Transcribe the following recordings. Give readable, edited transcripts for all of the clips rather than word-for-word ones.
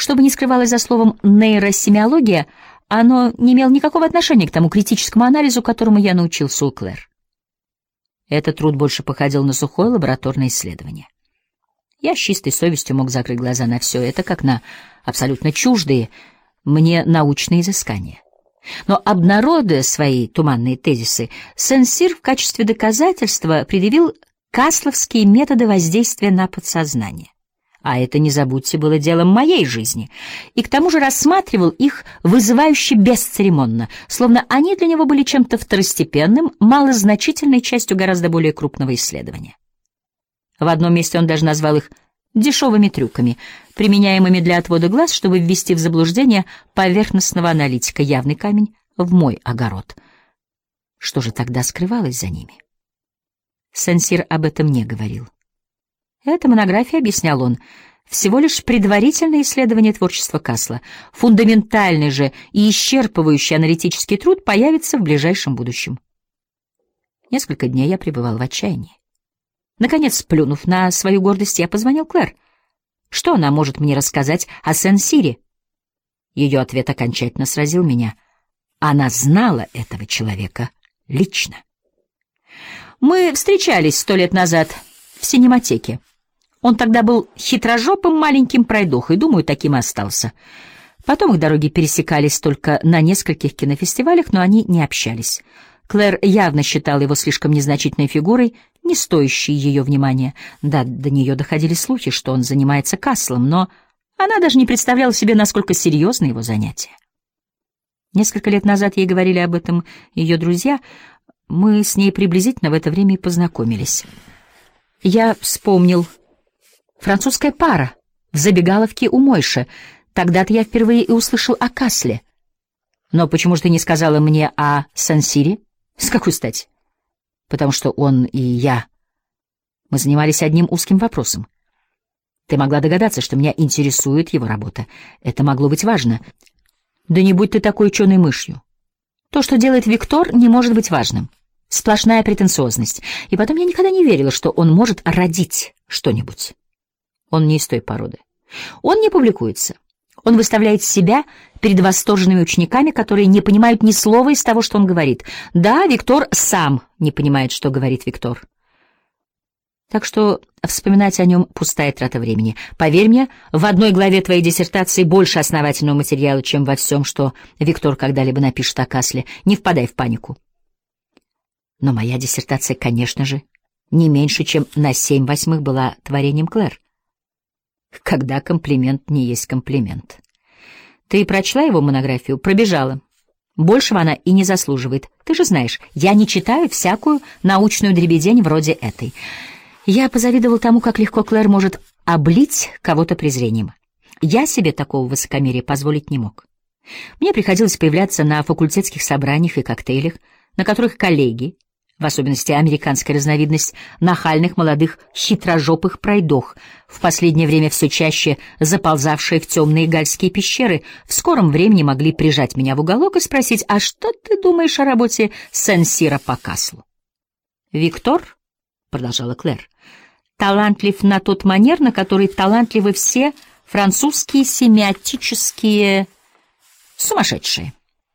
Что бы ни скрывалось за словом «нейросемиология», оно не имело никакого отношения к тому критическому анализу, которому я научился у Клэр. Этот труд больше походил на сухое лабораторное исследование. Я с чистой совестью мог закрыть глаза на все это, как на абсолютно чуждые мне научные изыскания. Но, обнародуя свои туманные тезисы, Сен-Сир в качестве доказательства предъявил касловские методы воздействия на подсознание. А это, не забудьте, было делом моей жизни, и к тому же рассматривал их вызывающе бесцеремонно, словно они для него были чем-то второстепенным, малозначительной частью гораздо более крупного исследования. В одном месте он даже назвал их дешевыми трюками, применяемыми для отвода глаз, чтобы ввести в заблуждение поверхностного аналитика, явный камень в мой огород. Что же тогда скрывалось за ними? Сен-Сир об этом не говорил. Эта монография, объяснял он, всего лишь предварительное исследование творчества Касла. Фундаментальный же и исчерпывающий аналитический труд появится в ближайшем будущем. Несколько дней я пребывал в отчаянии. Наконец, плюнув на свою гордость, я позвонил Клэр. Что она может мне рассказать о Сен-Сире? Ее ответ окончательно сразил меня. Она знала этого человека лично. Мы встречались 100 лет назад в синематеке. Он тогда был хитрожопым маленьким пройдохой, думаю, таким и остался. Потом их дороги пересекались только на нескольких кинофестивалях, но они не общались. Клэр явно считала его слишком незначительной фигурой, не стоящей ее внимания. Да, до нее доходили слухи, что он занимается Каслом, но она даже не представляла себе, насколько серьезно его занятие. Несколько лет назад ей говорили об этом ее друзья. Мы с ней приблизительно в это время и познакомились. Я вспомнил. Французская пара в забегаловке у Мойши. Тогда-то я впервые и услышал о Касле. Но почему же ты не сказала мне о Сен-Сире? С какой стати? Потому что он и я, мы занимались одним узким вопросом. Ты могла догадаться, что меня интересует его работа. Это могло быть важно. Да не будь ты такой ученой мышью. То, что делает Виктор, не может быть важным. Сплошная претенциозность. И потом я никогда не верила, что он может родить что-нибудь. Он не из той породы. Он не публикуется. Он выставляет себя перед восторженными учениками, которые не понимают ни слова из того, что он говорит. Да, Виктор сам не понимает, что говорит Виктор. Так что вспоминать о нем — пустая трата времени. Поверь мне, в одной главе твоей диссертации больше основательного материала, чем во всем, что Виктор когда-либо напишет о Касле. Не впадай в панику. Но моя диссертация, конечно же, не меньше, чем на 7/8 была творением Клэр. Когда комплимент не есть комплимент. Ты прочла его монографию? Пробежала. Большего она и не заслуживает. Ты же знаешь, я не читаю всякую научную дребедень вроде этой. Я позавидовал тому, как легко Клэр может облить кого-то презрением. Я себе такого высокомерия позволить не мог. Мне приходилось появляться на факультетских собраниях и коктейлях, на которых коллеги, в особенности американская разновидность нахальных молодых хитрожопых пройдох, в последнее время все чаще заползавшие в темные гальские пещеры, в скором времени могли прижать меня в уголок и спросить: «А что ты думаешь о работе Сен-Сира по Каслу?» «Виктор», — продолжала Клэр, — «талантлив на тот манер, на который талантливы все французские семиотические сумасшедшие.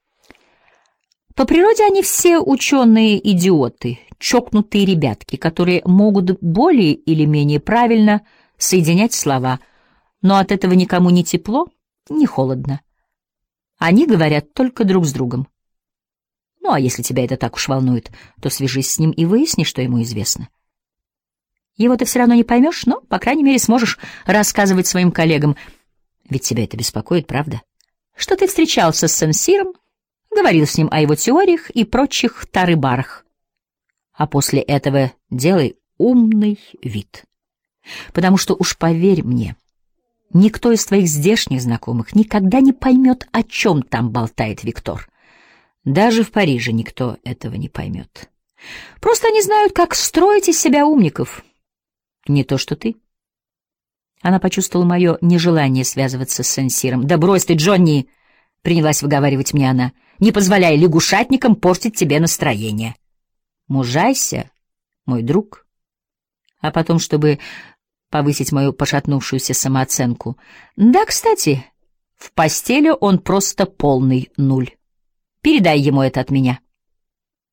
По природе они все ученые-идиоты, чокнутые ребятки, которые могут более или менее правильно соединять слова, но от этого никому не тепло, не холодно. Они говорят только друг с другом. Ну, а если тебя это так уж волнует, то свяжись с ним и выясни, что ему известно. Его ты все равно не поймешь, но, по крайней мере, сможешь рассказывать своим коллегам. Ведь тебя это беспокоит, правда? Что ты встречался с Сен-Сиром, говорил с ним о его теориях и прочих тарыбарах. А после этого делай умный вид. Потому что уж поверь мне, никто из твоих здешних знакомых никогда не поймет, о чем там болтает Виктор. Даже в Париже никто этого не поймет. Просто они знают, как строить из себя умников. Не то что ты. Она почувствовала мое нежелание связываться с Сен-Сиром. «Да брось ты, Джонни!» — принялась выговаривать мне она. «Не позволяй лягушатникам портить тебе настроение. Мужайся, мой друг». А потом, чтобы повысить мою пошатнувшуюся самооценку: «Да, кстати, В постели он просто полный нуль. Передай ему это от меня.